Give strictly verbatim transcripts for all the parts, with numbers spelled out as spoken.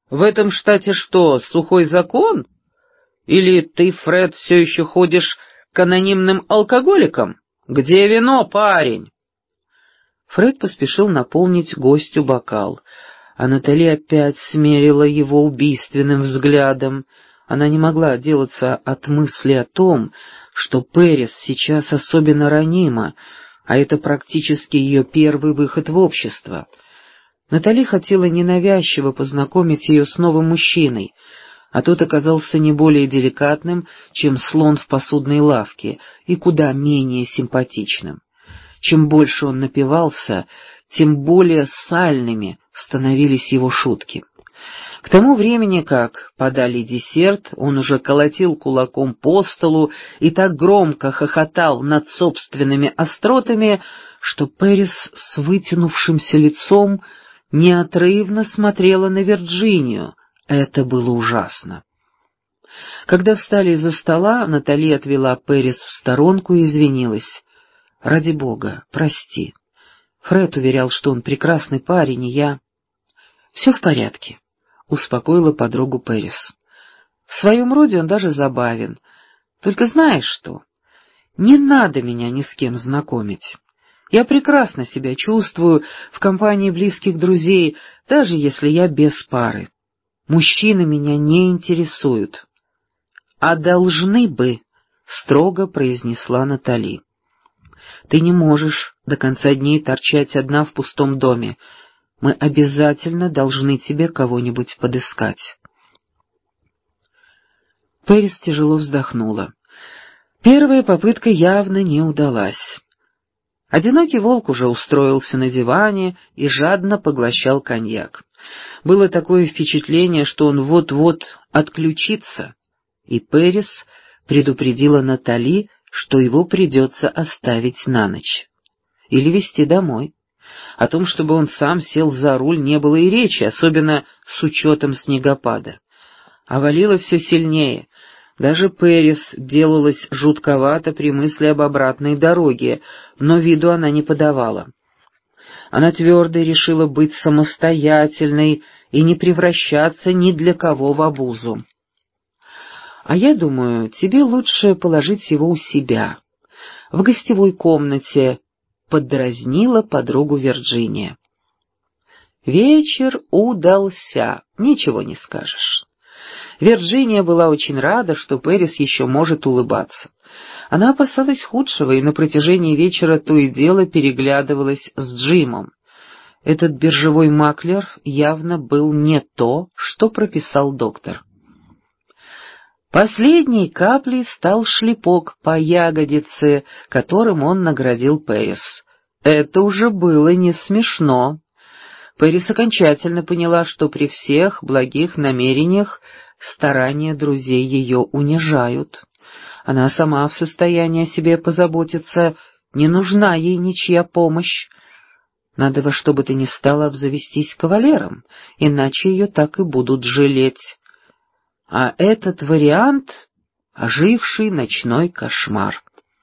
В этом штате что, сухой закон? Или ты, Фред, все еще ходишь к анонимным алкоголикам? Где вино, парень?» Фред поспешил наполнить гостю бокал, а Натали опять смерила его убийственным взглядом. Она не могла отделаться от мысли о том, что Пэрис сейчас особенно ранима, а это практически ее первый выход в общество. Натали хотела ненавязчиво познакомить ее с новым мужчиной, а тот оказался не более деликатным, чем слон в посудной лавке, и куда менее симпатичным. Чем больше он напивался, тем более сальными становились его шутки. К тому времени, как подали десерт, он уже колотил кулаком по столу и так громко хохотал над собственными остротами, что Пэрис с вытянувшимся лицом неотрывно смотрела на Вирджинию. Это было ужасно. Когда встали из-за стола, Натали отвела Пэрис в сторонку и извинилась. «Ради бога, прости. Фред уверял, что он прекрасный парень, и я...» «Все в порядке», — успокоила подругу Пэрис. «В своем роде он даже забавен. Только знаешь что? Не надо меня ни с кем знакомить. Я прекрасно себя чувствую в компании близких друзей, даже если я без пары. Мужчины меня не интересуют». «А должны бы», — строго произнесла Натали. «Ты не можешь до конца дней торчать одна в пустом доме. Мы обязательно должны тебе кого-нибудь подыскать». Пэрис тяжело вздохнула. Первая попытка явно не удалась. Одинокий волк уже устроился на диване и жадно поглощал коньяк. Было такое впечатление, что он вот-вот отключится, и Пэрис предупредила Натали, что его придется оставить на ночь. Или везти домой. О том, чтобы он сам сел за руль, не было и речи, особенно с учетом снегопада. А валило все сильнее. Даже Пэрис делалась жутковато при мысли об обратной дороге, но виду она не подавала. Она твердо решила быть самостоятельной и не превращаться ни для кого в обузу. «А я думаю, тебе лучше положить его у себя, в гостевой комнате», — поддразнила подругу Вирджиния. Вечер удался, ничего не скажешь. Вирджиния была очень рада, что Пэрис еще может улыбаться. Она опасалась худшего и на протяжении вечера то и дело переглядывалась с Джимом. Этот биржевой маклер явно был не то, что прописал доктор. Последней каплей стал шлепок по ягодице, которым он наградил Пэрис. Это уже было не смешно. Пэрис окончательно поняла, что при всех благих намерениях старания друзей ее унижают. Она сама в состоянии о себе позаботиться, не нужна ей ничья помощь. Надо во что бы то ни стало обзавестись кавалером, иначе ее так и будут жалеть. А этот вариант — оживший ночной кошмар.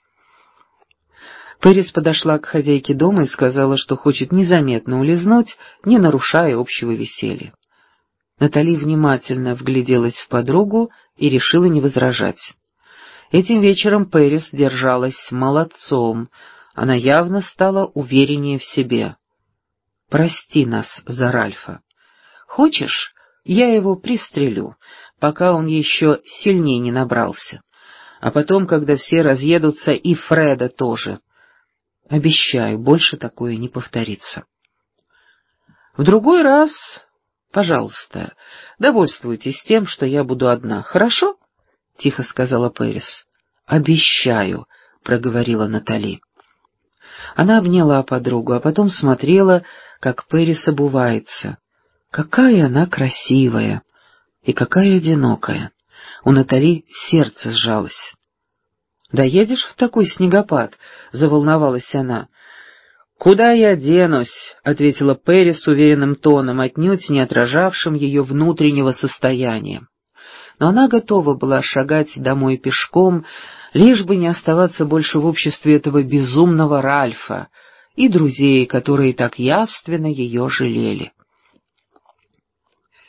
Пэрис подошла к хозяйке дома и сказала, что хочет незаметно улизнуть, не нарушая общего веселья. Натали внимательно вгляделась в подругу и решила не возражать. Этим вечером Пэрис держалась молодцом, она явно стала увереннее в себе. «Прости нас за Ральфа. Хочешь, я его пристрелю, пока он еще сильнее не набрался, а потом, когда все разъедутся, и Фреда тоже. Обещаю, больше такое не повторится. В другой раз, пожалуйста, довольствуйтесь тем, что я буду одна, хорошо?» — тихо сказала Пэрис. «Обещаю», — проговорила Натали. Она обняла подругу, а потом смотрела, как Пэрис обувается. Какая она красивая и какая одинокая. У Натали сердце сжалось. «Доедешь в такой снегопад?» — заволновалась она. «Куда я денусь?» — ответила Пэрис уверенным тоном, отнюдь не отражавшим ее внутреннего состояния. Но она готова была шагать домой пешком, лишь бы не оставаться больше в обществе этого безумного Ральфа и друзей, которые так явственно ее жалели.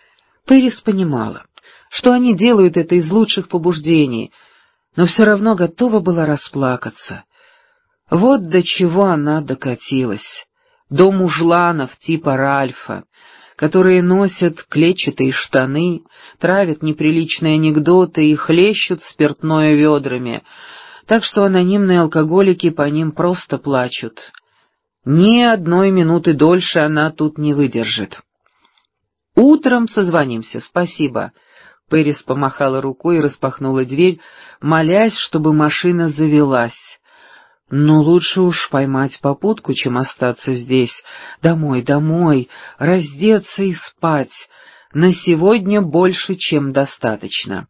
Пэрис понимала, что они делают это из лучших побуждений, но все равно готова была расплакаться. Вот до чего она докатилась. До мужланов типа Ральфа, которые носят клетчатые штаны, травят неприличные анекдоты и хлещут спиртное ведрами, так что анонимные алкоголики по ним просто плачут. Ни одной минуты дольше она тут не выдержит. «Утром созвонимся, спасибо». Пэрис помахала рукой и распахнула дверь, молясь, чтобы машина завелась. Но лучше уж поймать попутку, чем остаться здесь. Домой, домой, раздеться и спать. На сегодня больше, чем достаточно.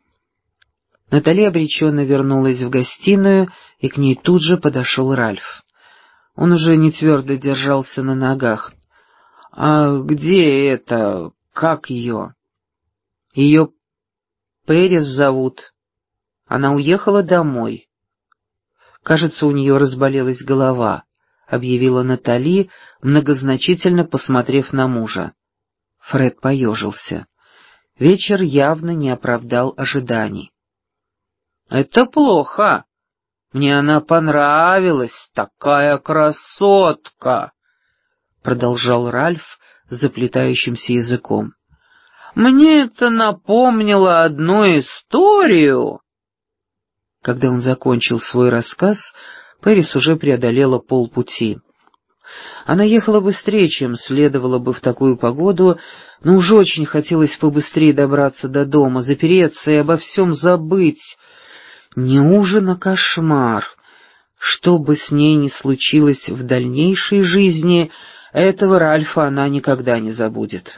Натали обреченно вернулась в гостиную, и к ней тут же подошел Ральф. Он уже не твердо держался на ногах. «А где это... как ее?» «Ее Пэрис зовут. Она уехала домой. Кажется, у нее разболелась голова», — объявила Натали, многозначительно посмотрев на мужа. Фред поежился. Вечер явно не оправдал ожиданий. «Это плохо. Мне она понравилась, такая красотка», — продолжал Ральф заплетающимся языком. «Мне это напомнило одну историю». Когда он закончил свой рассказ, Пэрис уже преодолела полпути. Она ехала быстрее, чем следовало бы в такую погоду, но уж очень хотелось побыстрее добраться до дома, запереться и обо всем забыть. Не ужин, а кошмар. Что бы с ней ни случилось в дальнейшей жизни, этого Ральфа она никогда не забудет.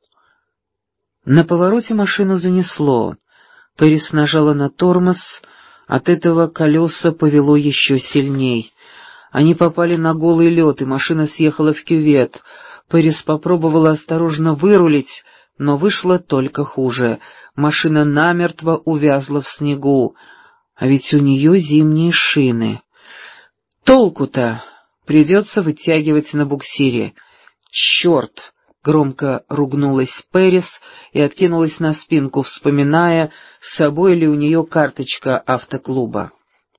На повороте машину занесло. Пэрис нажала на тормоз, от этого колеса повело еще сильней. Они попали на голый лед, и машина съехала в кювет. Пэрис попробовала осторожно вырулить, но вышло только хуже. Машина намертво увязла в снегу, а ведь у нее зимние шины. Толку-то? Придется вытягивать на буксире. Черт! Громко ругнулась Пэрис и откинулась на спинку, вспоминая, с собой ли у нее карточка автоклуба.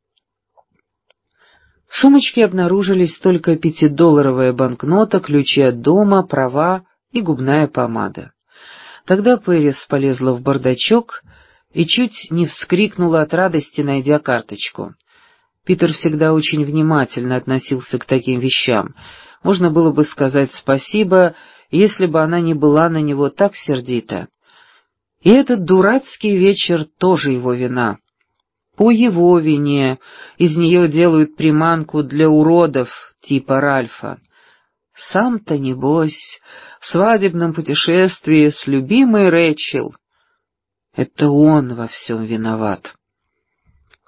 В сумочке обнаружились только пятидолларовая банкнота, ключи от дома, права и губная помада. Тогда Пэрис полезла в бардачок и чуть не вскрикнула от радости, найдя карточку. Питер всегда очень внимательно относился к таким вещам. Можно было бы сказать спасибо, если бы она не была на него так сердита. И этот дурацкий вечер тоже его вина. По его вине из нее делают приманку для уродов типа Ральфа. Сам-то, небось, в свадебном путешествии с любимой Рэйчел. Это он во всем виноват.